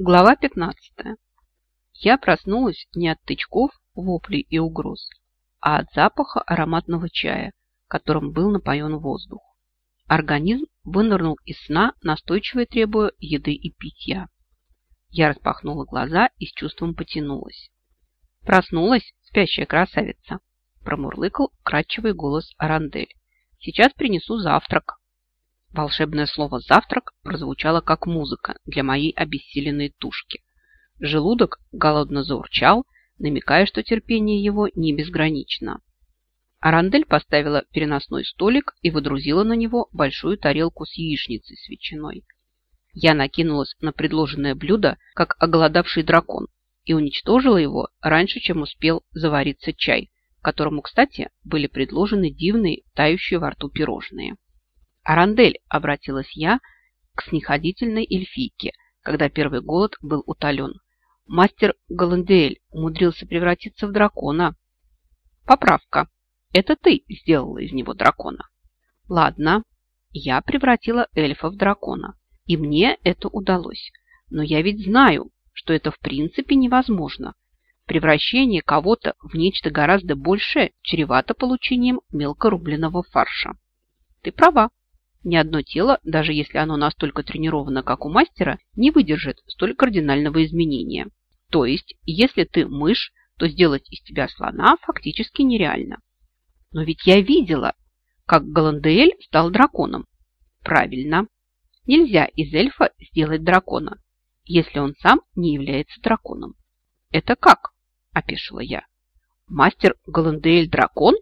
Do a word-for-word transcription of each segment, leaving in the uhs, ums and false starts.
Глава пятнадцатая. Я проснулась не от тычков, воплей и угроз, а от запаха ароматного чая, которым был напоен воздух. Организм вынырнул из сна, настойчиво требуя еды и питья. Я распахнула глаза и с чувством потянулась. «Проснулась, спящая красавица!» – промурлыкал вкрадчивый голос Арандель. «Сейчас принесу завтрак». Волшебное слово «завтрак» прозвучало как музыка для моей обессиленной тушки. Желудок голодно заурчал, намекая, что терпение его не безгранично. Арандель поставила переносной столик и выдрузила на него большую тарелку с яичницей с ветчиной. Я накинулась на предложенное блюдо, как оголодавший дракон, и уничтожила его раньше, чем успел завариться чай, которому, кстати, были предложены дивные, тающие во рту пирожные. «Арандель», — обратилась я к снисходительной эльфийке, когда первый голод был утолен. «Мастер Галандель умудрился превратиться в дракона». «Поправка. Это ты сделала из него дракона». «Ладно, я превратила эльфа в дракона, и мне это удалось. Но я ведь знаю, что это в принципе невозможно. Превращение кого-то в нечто гораздо большее чревато получением мелкорубленного фарша». «Ты права. Ни одно тело, даже если оно настолько тренировано, как у мастера, не выдержит столь кардинального изменения. То есть, если ты мышь, то сделать из тебя слона фактически нереально». «Но ведь я видела, как Галандель стал драконом». «Правильно. Нельзя из эльфа сделать дракона, если он сам не является драконом». «Это как?» – опешила я. «Мастер Галандель дракон?»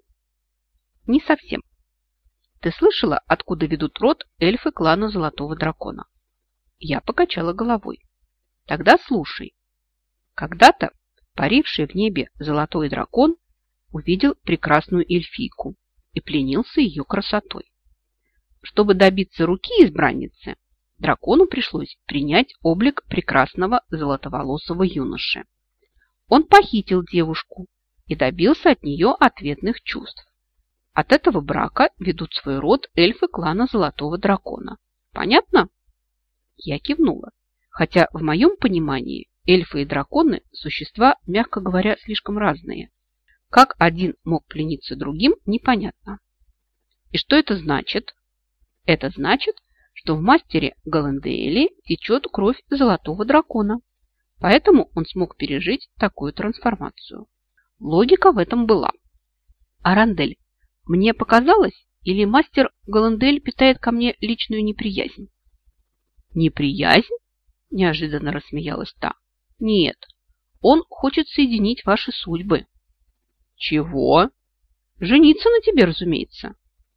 «Не совсем. Ты слышала, откуда ведут род эльфы клана Золотого Дракона?» Я покачала головой. «Тогда слушай. Когда-то паривший в небе Золотой Дракон увидел прекрасную эльфийку и пленился ее красотой. Чтобы добиться руки избранницы, дракону пришлось принять облик прекрасного золотоволосого юноши. Он похитил девушку и добился от нее ответных чувств. От этого брака ведут свой род эльфы клана Золотого Дракона. Понятно?» Я кивнула, хотя в моем понимании эльфы и драконы – существа, мягко говоря, слишком разные. Как один мог плениться другим, непонятно. И что это значит? Это значит, что в мастере Галанделе течет кровь Золотого Дракона. Поэтому он смог пережить такую трансформацию. Логика в этом была. «Арандель, мне показалось, или мастер Галандель питает ко мне личную неприязнь?» «Неприязнь?» – неожиданно рассмеялась та. «Нет, он хочет соединить ваши судьбы». «Чего?» «Жениться на тебе, разумеется».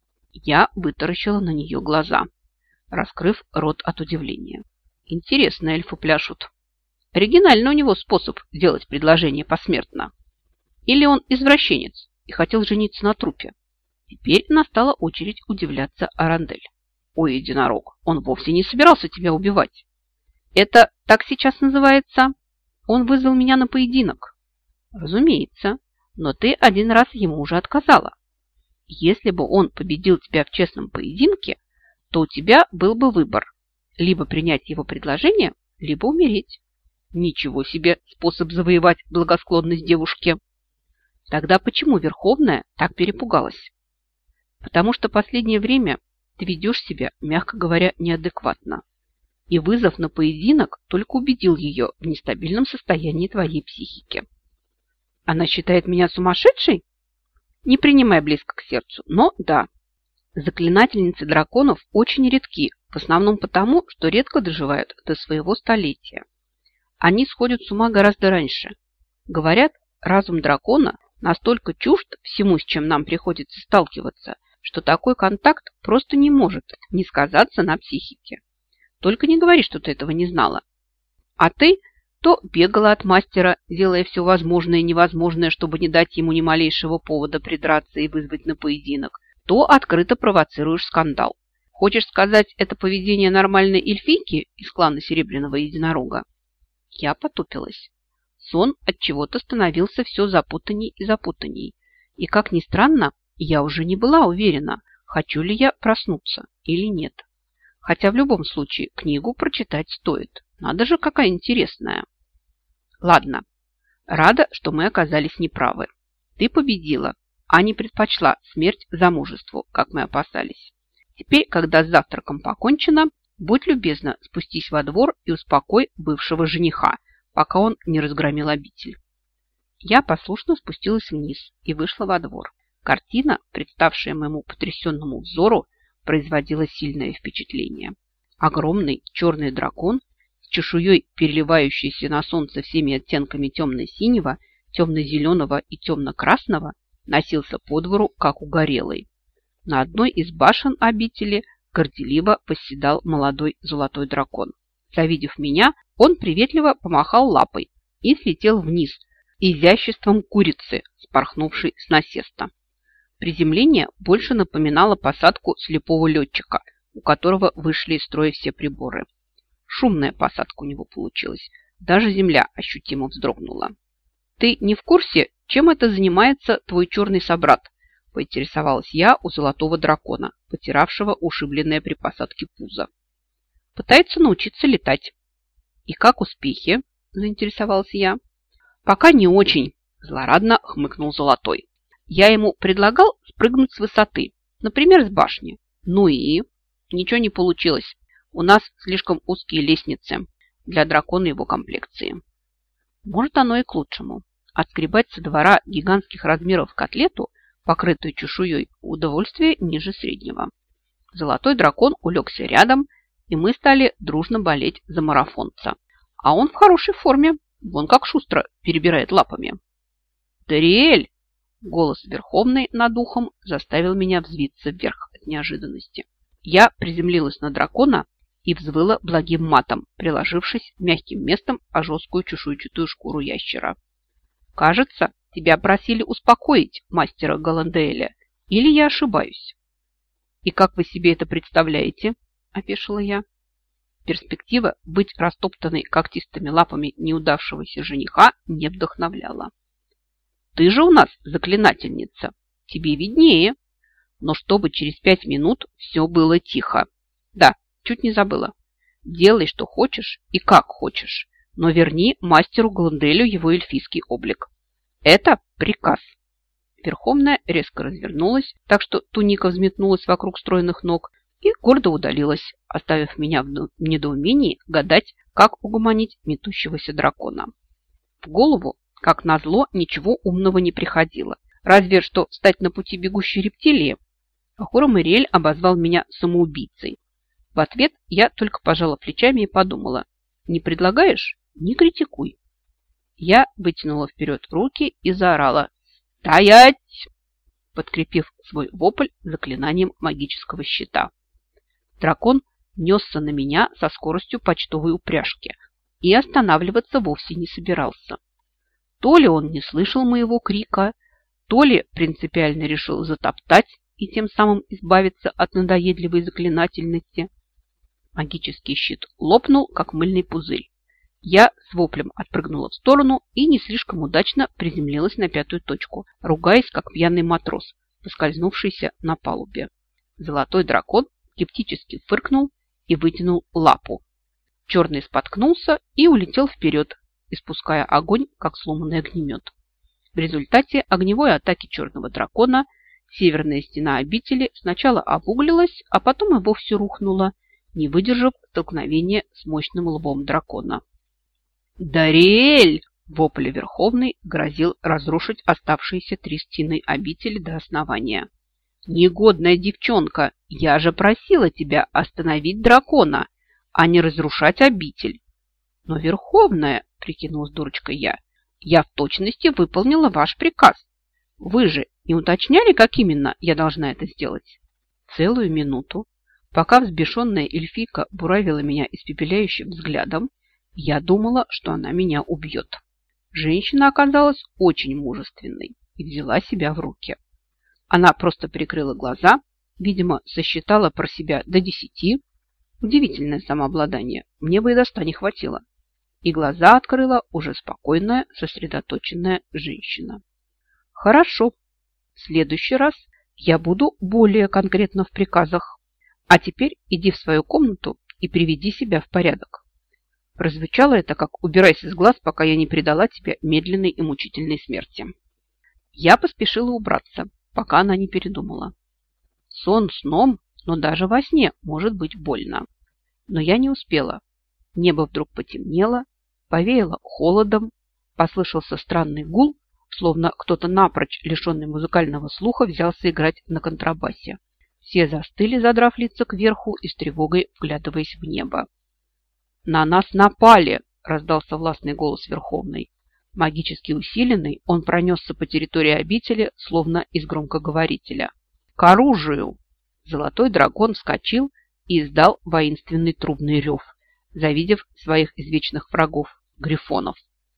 Я вытаращила на нее глаза, раскрыв рот от удивления. Интересно, эльфы пляшут. Оригинальный у него способ делать предложение посмертно. Или он извращенец и хотел жениться на трупе? Теперь настала очередь удивляться Арандель. «Ой, единорог, он вовсе не собирался тебя убивать. Это так сейчас называется? Он вызвал меня на поединок». «Разумеется, но ты один раз ему уже отказала. Если бы он победил тебя в честном поединке, то у тебя был бы выбор – либо принять его предложение, либо умереть». «Ничего себе способ завоевать благосклонность девушки!» «Тогда почему Верховная так перепугалась?» «Потому что последнее время ты ведешь себя, мягко говоря, неадекватно. И вызов на поединок только убедил ее в нестабильном состоянии твоей психики». «Она считает меня сумасшедшей?» «Не принимай близко к сердцу, но да. Заклинательницы драконов очень редки, в основном потому, что редко доживают до своего столетия. Они сходят с ума гораздо раньше. Говорят, разум дракона настолько чужд всему, с чем нам приходится сталкиваться, что такой контакт просто не может не сказаться на психике. Только не говори, что ты этого не знала. А ты то бегала от мастера, делая все возможное и невозможное, чтобы не дать ему ни малейшего повода придраться и вызвать на поединок, то открыто провоцируешь скандал. Хочешь сказать, это поведение нормальной эльфийки из клана Серебряного Единорога?» Я потупилась. Сон от чего-то становился все запутанней и запутанней. И, как ни странно, я уже не была уверена, хочу ли я проснуться или нет. Хотя в любом случае книгу прочитать стоит. Надо же, какая интересная. Ладно, рада, что мы оказались неправы. Ты победила, а не предпочла смерть замужеству, как мы опасались. Теперь, когда с завтраком покончено, будь любезна, спустись во двор и успокой бывшего жениха, пока он не разгромил обитель. Я послушно спустилась вниз и вышла во двор. Картина, представшая моему потрясенному взору, производила сильное впечатление. Огромный черный дракон с чешуей, переливающейся на солнце всеми оттенками темно-синего, темно-зеленого и темно-красного, носился по двору, как угорелый. На одной из башен обители горделиво восседал молодой золотой дракон. Завидев меня, он приветливо помахал лапой и слетел вниз изяществом курицы, спорхнувшей с насеста. Приземление больше напоминало посадку слепого летчика, у которого вышли из строя все приборы. Шумная посадка у него получилась. Даже земля ощутимо вздрогнула. «Ты не в курсе, чем это занимается твой черный собрат?» – поинтересовалась я у золотого дракона, потиравшего ушибленное при посадке пузо. «Пытается научиться летать». «И как успехи?» – заинтересовалась я. «Пока не очень», – злорадно хмыкнул золотой. «Я ему предлагал спрыгнуть с высоты, например, с башни. Ну и ничего не получилось. У нас слишком узкие лестницы для дракона его комплекции». Может, оно и к лучшему. Отскребать со двора гигантских размеров котлету, покрытую чешуей, удовольствие ниже среднего. Золотой дракон улегся рядом, и мы стали дружно болеть за марафонца. А он в хорошей форме, вон как шустро перебирает лапами. «Дариэль!» – голос Верховной над ухом заставил меня взвиться вверх от неожиданности. Я приземлилась на дракона и взвыла благим матом, приложившись мягким местом о жесткую чешуйчатую шкуру ящера. «Кажется, тебя просили успокоить, мастера Голландеэля, или я ошибаюсь?» «И как вы себе это представляете?» – опешила я. Перспектива быть растоптанной когтистыми лапами неудавшегося жениха не вдохновляла. «Ты же у нас заклинательница, тебе виднее, но чтобы через пять минут все было тихо. Да, чуть не забыла. Делай, что хочешь и как хочешь, но верни мастеру Голланделю его эльфийский облик. Это приказ». Верховная резко развернулась, так что туника взметнулась вокруг стройных ног и гордо удалилась, оставив меня в недоумении гадать, как угомонить метущегося дракона. В голову, как назло, ничего умного не приходило, разве что встать на пути бегущей рептилии. Ахура Ириэль обозвал меня самоубийцей. В ответ я только пожала плечами и подумала: не предлагаешь – не критикуй. Я вытянула вперед руки и заорала: «Стоять!», подкрепив свой вопль заклинанием магического щита. Дракон несся на меня со скоростью почтовой упряжки и останавливаться вовсе не собирался. То ли он не слышал моего крика, то ли принципиально решил затоптать и тем самым избавиться от надоедливой заклинательности. Магический щит лопнул, как мыльный пузырь. Я с воплем отпрыгнула в сторону и не слишком удачно приземлилась на пятую точку, ругаясь, как пьяный матрос, поскользнувшийся на палубе. Золотой дракон скептически фыркнул и вытянул лапу. Черный споткнулся и улетел вперед, испуская огонь, как сломанный огнемет. В результате огневой атаки черного дракона северная стена обители сначала обуглилась, а потом и вовсе рухнула, не выдержав столкновения с мощным лбом дракона. «Дариэль!» – вопль Верховный грозил разрушить оставшиеся три стены обители до основания. «Негодная девчонка, я же просила тебя остановить дракона, а не разрушать обитель». «Но, Верховная!» – прикинулась дурочкой я. «Я в точности выполнила ваш приказ. Вы же не уточняли, как именно я должна это сделать?» Целую минуту, пока взбешенная эльфийка буравила меня испепеляющим взглядом, я думала, что она меня убьет. Женщина оказалась очень мужественной и взяла себя в руки. Она просто прикрыла глаза, видимо, сосчитала про себя до десяти. Удивительное самообладание, мне бы и до ста не хватило. И глаза открыла уже спокойная, сосредоточенная женщина. «Хорошо, в следующий раз я буду более конкретна в приказах, А теперь иди в свою комнату и приведи себя в порядок. Прозвучало это как «убирайся с глаз, пока я не предала тебя медленной и мучительной смерти». Я поспешила убраться, пока она не передумала. Сон сном, но даже во сне может быть больно. Но я не успела. Небо вдруг потемнело, повеяло холодом, послышался странный гул, словно кто-то напрочь, лишенный музыкального слуха, взялся играть на контрабасе. Все застыли, задрав лица кверху и с тревогой вглядываясь в небо. «На нас напали!» – раздался властный голос Верховной. Магически усиленный, он пронесся по территории обители, словно из громкоговорителя. «К оружию!» Золотой дракон вскочил и издал воинственный трубный рев, завидев своих извечных врагов – грифонов.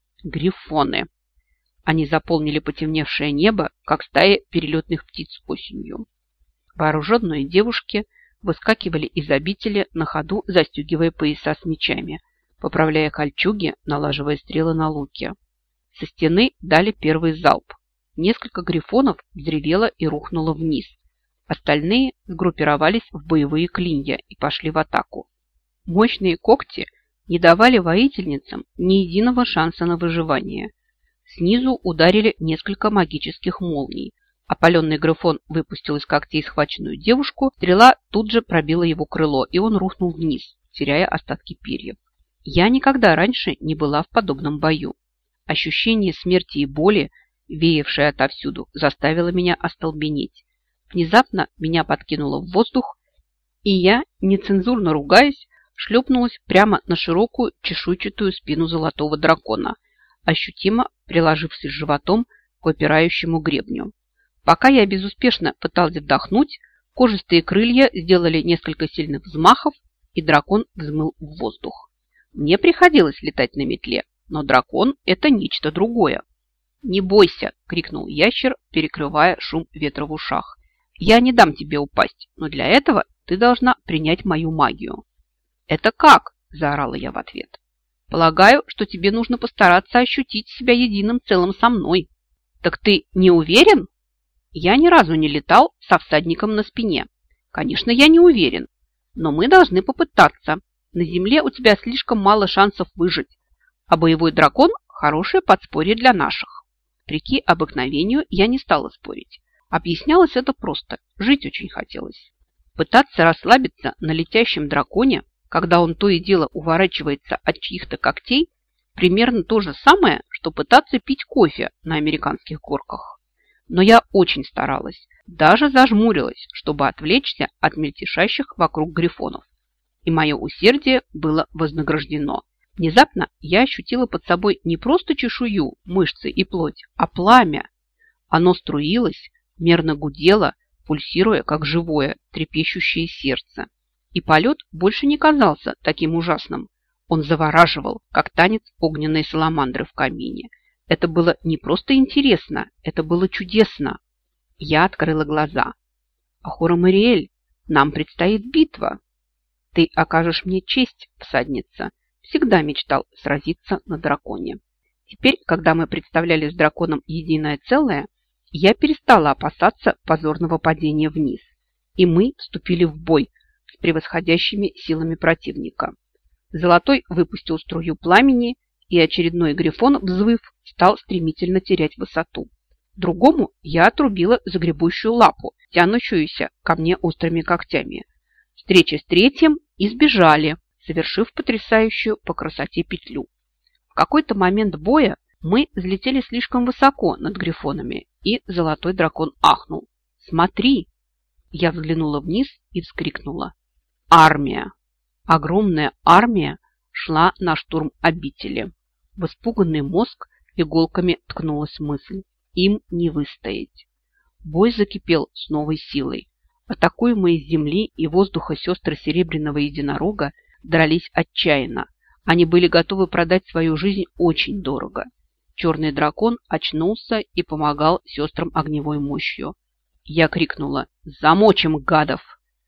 Грифоны! Они заполнили потемневшее небо, как стаи перелетных птиц осенью. Вооруженные девушки выскакивали из обители на ходу, застегивая пояса с мечами, поправляя кольчуги, налаживая стрелы на луки. Со стены дали первый залп. Несколько грифонов взревело и рухнуло вниз. Остальные сгруппировались в боевые клинья и пошли в атаку. Мощные когти не давали воительницам ни единого шанса на выживание. Снизу ударили несколько магических молний. Опаленный грифон выпустил из когтей схваченную девушку, стрела тут же пробила его крыло, и он рухнул вниз, теряя остатки перьев. Я никогда раньше не была в подобном бою. Ощущение смерти и боли, веявшее отовсюду, заставило меня остолбенеть. Внезапно меня подкинуло в воздух, и я, нецензурно ругаясь, шлепнулась прямо на широкую чешуйчатую спину золотого дракона, ощутимо приложившись животом к выпирающему гребню. Пока я безуспешно пыталась вдохнуть, кожистые крылья сделали несколько сильных взмахов, и дракон взмыл в воздух. Мне приходилось летать на метле, но дракон – это нечто другое. «Не бойся!» – крикнул ящер, перекрывая шум ветра в ушах. «Я не дам тебе упасть, но для этого ты должна принять мою магию». «Это как?» – заорала я в ответ. «Полагаю, что тебе нужно постараться ощутить себя единым целым со мной». «Так ты не уверен?» «Я ни разу не летал со всадником на спине. Конечно, я не уверен, но мы должны попытаться. На земле у тебя слишком мало шансов выжить, а боевой дракон – хорошее подспорье для наших». Вопреки обыкновению я не стала спорить. Объяснялось это просто. Жить очень хотелось. Пытаться расслабиться на летящем драконе, когда он то и дело уворачивается от чьих-то когтей, примерно то же самое, что пытаться пить кофе на американских горках. Но я очень старалась, даже зажмурилась, чтобы отвлечься от мельтешащих вокруг грифонов. И мое усердие было вознаграждено. Внезапно я ощутила под собой не просто чешую, мышцы и плоть, а пламя. Оно струилось, мерно гудело, пульсируя, как живое, трепещущее сердце. И полет больше не казался таким ужасным. Он завораживал, как танец огненной саламандры в камине. Это было не просто интересно, это было чудесно. Я открыла глаза. «Ахура Мариэль, нам предстоит битва. Ты окажешь мне честь, всадница. Всегда мечтал сразиться на драконе». Теперь, когда мы представляли с драконом единое целое, я перестала опасаться позорного падения вниз. И мы вступили в бой с превосходящими силами противника. Золотой выпустил струю пламени, и очередной грифон, взвыв, стал стремительно терять высоту. Другому я отрубила загребущую лапу, тянущуюся ко мне острыми когтями. Встреча с третьим и сбежали, совершив потрясающую по красоте петлю. В какой-то момент боя мы взлетели слишком высоко над грифонами, и золотой дракон ахнул. «Смотри!» Я взглянула вниз и вскрикнула. Армия! Огромная армия шла на штурм обители. В испуганный мозг иголками ткнулась мысль. Им не выстоять. Бой закипел с новой силой. Атакуемые с земли и воздуха сестры Серебряного Единорога дрались отчаянно. Они были готовы продать свою жизнь очень дорого. Черный дракон очнулся и помогал сестрам огневой мощью. Я крикнула «Замочим, гадов!»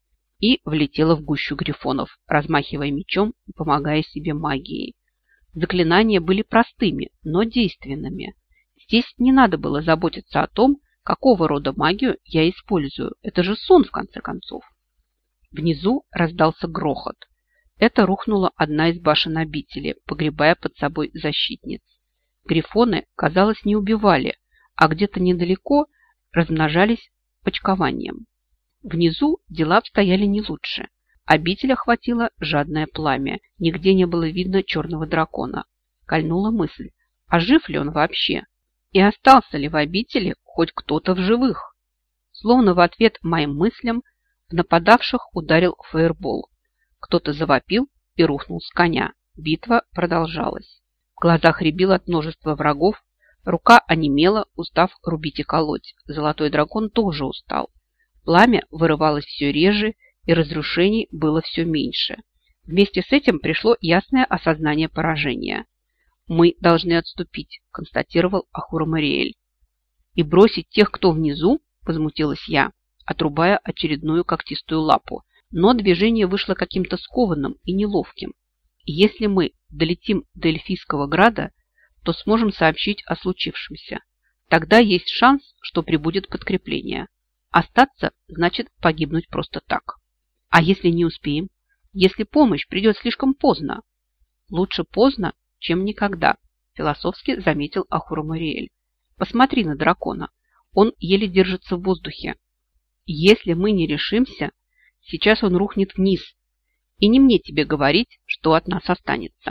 и влетела в гущу грифонов, размахивая мечом и помогая себе магией. Заклинания были простыми, но действенными. Здесь не надо было заботиться о том, какого рода магию я использую. Это же сон, в конце концов. Внизу раздался грохот. Это рухнула одна из башен обители, погребая под собой защитниц. Грифоны, казалось, не убивали, а где-то недалеко размножались почкованием. Внизу дела обстояли не лучше. Обитель охватило жадное пламя. Нигде не было видно черного дракона. Кольнула мысль, а жив ли он вообще? И остался ли в обители хоть кто-то в живых? Словно в ответ моим мыслям в нападавших ударил фаербол. Кто-то завопил и рухнул с коня. Битва продолжалась. В глазах рябило от множества врагов. Рука онемела, устав рубить и колоть. Золотой дракон тоже устал. Пламя вырывалось все реже, и разрушений было все меньше. Вместе с этим пришло ясное осознание поражения. «Мы должны отступить», – констатировал Ахура Мариэль. «И бросить тех, кто внизу?» – возмутилась я, отрубая очередную когтистую лапу. Но движение вышло каким-то скованным и неловким. Если мы долетим до Эльфийского града, то сможем сообщить о случившемся. Тогда есть шанс, что прибудет подкрепление. Остаться значит погибнуть просто так. А если не успеем? Если помощь придет слишком поздно? Лучше поздно, чем никогда, философски заметил Ахура Мариэль. Посмотри на дракона. Он еле держится в воздухе. Если мы не решимся, сейчас он рухнет вниз. И не мне тебе говорить, что от нас останется.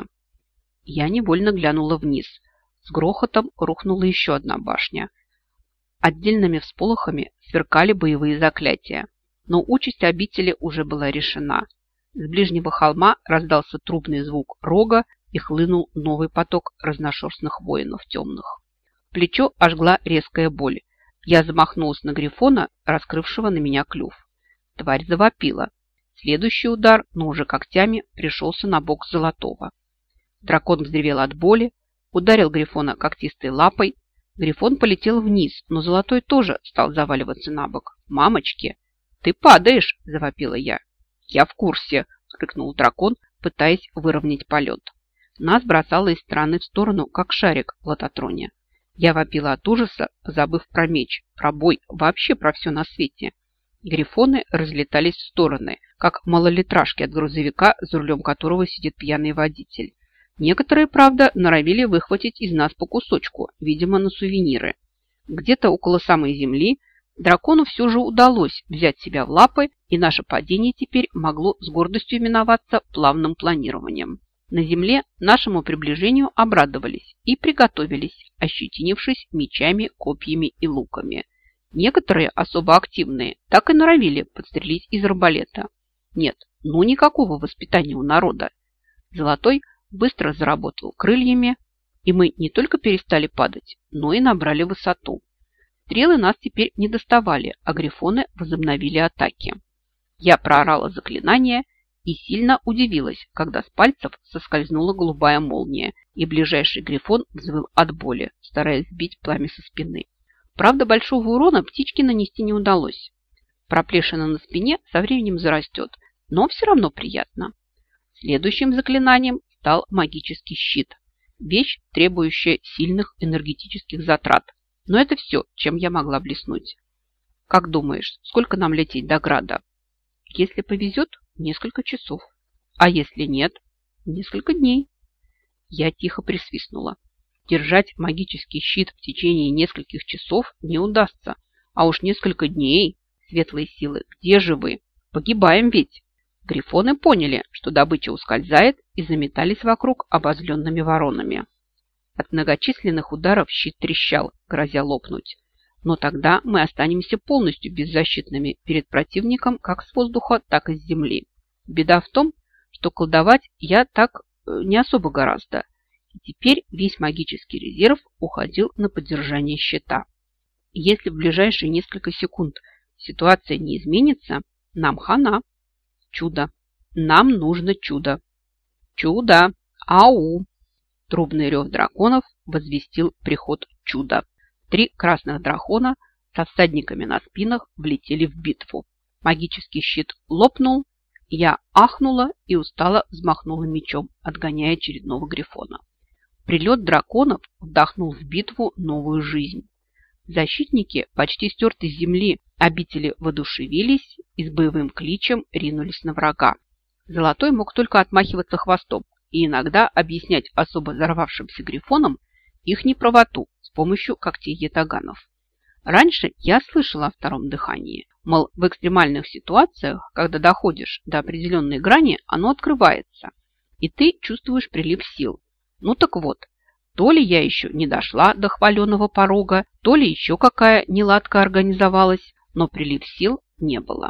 Я невольно глянула вниз. С грохотом рухнула еще одна башня. Отдельными всполохами сверкали боевые заклятия. Но участь обители уже была решена. С ближнего холма раздался трубный звук рога и хлынул новый поток разношерстных воинов темных. Плечо ожгла резкая боль. Я замахнулась на грифона, раскрывшего на меня клюв. Тварь завопила. Следующий удар, но уже когтями, пришелся на бок Золотого. Дракон взревел от боли, ударил грифона когтистой лапой. Грифон полетел вниз, но Золотой тоже стал заваливаться на бок. «Мамочки! Ты падаешь!» – завопила я. «Я в курсе!» – рыкнул дракон, пытаясь выровнять полет. Нас бросало из стороны в сторону, как шарик в лототроне. Я вопила от ужаса, забыв про меч, про бой, вообще про все на свете. Грифоны разлетались в стороны, как малолитражки от грузовика, за рулем которого сидит пьяный водитель. Некоторые, правда, норовили выхватить из нас по кусочку, видимо, на сувениры. Где-то около самой земли дракону все же удалось взять себя в лапы, и наше падение теперь могло с гордостью именоваться плавным планированием. На земле нашему приближению обрадовались и приготовились, ощетинившись мечами, копьями и луками. Некоторые, особо активные, так и норовили подстрелить из арбалета. Нет, ну никакого воспитания у народа. Золотой быстро заработал крыльями, и мы не только перестали падать, но и набрали высоту. Стрелы нас теперь не доставали, а грифоны возобновили атаки. Я проорала заклинание и сильно удивилась, когда с пальцев соскользнула голубая молния, и ближайший грифон взвыл от боли, стараясь сбить пламя со спины. Правда, большого урона птичке нанести не удалось. Проплешина на спине со временем зарастет, но все равно приятно. Следующим заклинанием стал магический щит. Вещь, требующая сильных энергетических затрат. Но это все, чем я могла блеснуть. Как думаешь, сколько нам лететь до града? Если повезет, несколько часов. А если нет, несколько дней. Я тихо присвистнула. Держать магический щит в течение нескольких часов не удастся. А уж несколько дней. Светлые силы, где же вы? Погибаем ведь. Грифоны поняли, что добыча ускользает, и заметались вокруг обозленными воронами. От многочисленных ударов щит трещал, грозя лопнуть. Но тогда мы останемся полностью беззащитными перед противником как с воздуха, так и с земли. Беда в том, что колдовать я так не особо гораздо. И теперь весь магический резерв уходил на поддержание щита. Если в ближайшие несколько секунд ситуация не изменится, нам хана. Чудо. Нам нужно чудо. Чудо. Ау. Трубный рев драконов возвестил приход чуда. Три красных дракона со всадниками на спинах влетели в битву. Магический щит лопнул, я ахнула и устало взмахнула мечом, отгоняя очередного грифона. Прилет драконов вдохнул в битву новую жизнь. Защитники почти стертой с земли обители воодушевились и с боевым кличем ринулись на врага. Золотой мог только отмахиваться хвостом и иногда объяснять особо взорвавшимся грифонам их неправоту с помощью когтей ятаганов. Раньше я слышала о втором дыхании. Мол, в экстремальных ситуациях, когда доходишь до определенной грани, оно открывается, и ты чувствуешь прилив сил. Ну так вот, то ли я еще не дошла до хваленого порога, то ли еще какая неладка организовалась, но прилив сил не было.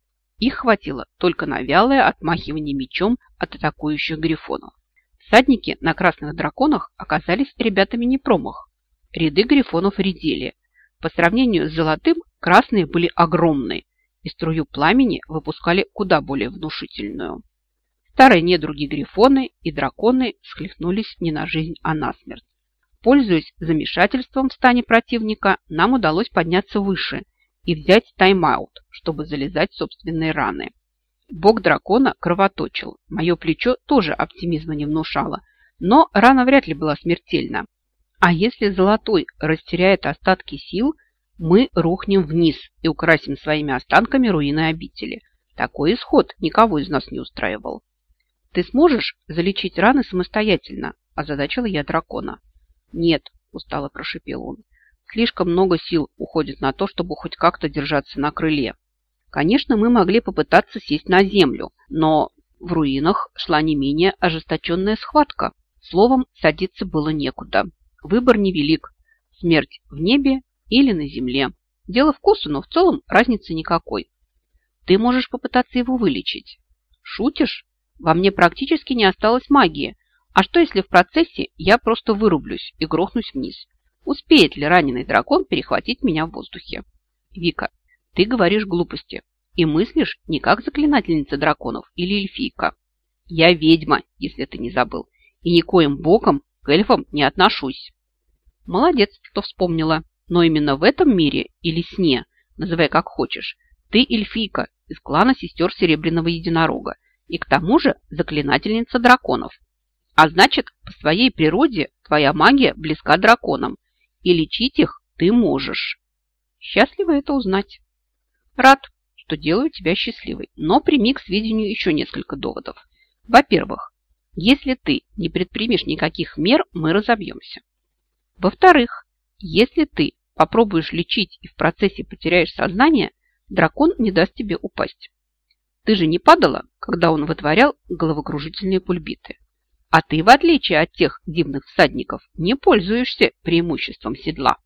Их хватило только на вялое отмахивание мечом от атакующих грифонов. Всадники на красных драконах оказались ребятами не промах. Ряды грифонов редели. По сравнению с золотым, красные были огромные и струю пламени выпускали куда более внушительную. Старые недруги грифоны и драконы схлестнулись не на жизнь, а на смерть. Пользуясь замешательством в стане противника, нам удалось подняться выше и взять тайм-аут, чтобы залезать в собственные раны. Бок дракона кровоточил, мое плечо тоже оптимизма не внушало, но рана вряд ли была смертельна. А если золотой растеряет остатки сил, мы рухнем вниз и украсим своими останками руины обители. Такой исход никого из нас не устраивал. «Ты сможешь залечить раны самостоятельно?» – озадачила я дракона. «Нет», – устало прошипел он. «Слишком много сил уходит на то, чтобы хоть как-то держаться на крыле. Конечно, мы могли попытаться сесть на землю, но в руинах шла не менее ожесточенная схватка. Словом, садиться было некуда. Выбор невелик. Смерть в небе или на земле. Дело вкуса, но в целом разницы никакой. Ты можешь попытаться его вылечить». «Шутишь? Во мне практически не осталось магии. А что, если в процессе я просто вырублюсь и грохнусь вниз? Успеет ли раненый дракон перехватить меня в воздухе?» «Вика, ты говоришь глупости и мыслишь не как заклинательница драконов или эльфийка. Я ведьма, если ты не забыл, и никоим боком к эльфам не отношусь». «Молодец, что вспомнила. Но именно в этом мире или сне, называй как хочешь, ты эльфийка из клана сестер Серебряного Единорога и к тому же заклинательница драконов. А значит, по своей природе твоя магия близка драконам, и лечить их ты можешь». «Счастливо это узнать». «Рад, что делаю тебя счастливой, но прими к сведению еще несколько доводов. Во-первых, если ты не предпримешь никаких мер, мы разобьемся. Во-вторых, если ты попробуешь лечить и в процессе потеряешь сознание, дракон не даст тебе упасть. Ты же не падала, когда он вытворял головокружительные кульбиты. А ты, в отличие от тех дивных всадников, не пользуешься преимуществом седла».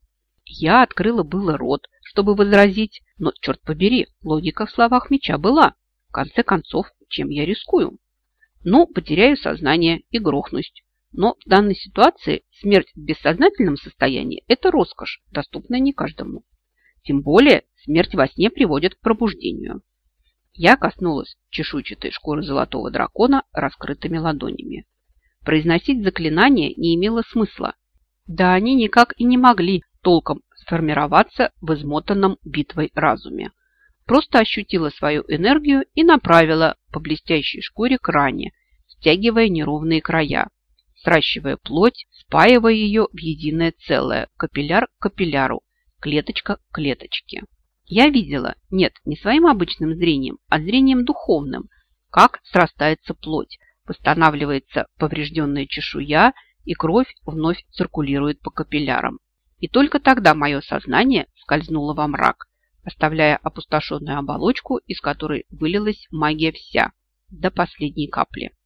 Я открыла было рот, чтобы возразить, но, черт побери, логика в словах меча была. В конце концов, чем я рискую? Ну, потеряю сознание и грохнусь. Но в данной ситуации смерть в бессознательном состоянии – это роскошь, доступная не каждому. Тем более смерть во сне приводит к пробуждению. Я коснулась чешуйчатой шкуры золотого дракона раскрытыми ладонями. Произносить заклинания не имело смысла. Да они никак и не могли толком сформироваться в измотанном битвой разуме. Просто ощутила свою энергию и направила по блестящей шкуре к ране, стягивая неровные края, сращивая плоть, спаивая ее в единое целое, капилляр к капилляру, клеточка к клеточке. Я видела, нет, не своим обычным зрением, а зрением духовным, как срастается плоть, восстанавливается поврежденная чешуя, и кровь вновь циркулирует по капиллярам. И только тогда мое сознание скользнуло во мрак, оставляя опустошенную оболочку, из которой вылилась магия вся, до последней капли.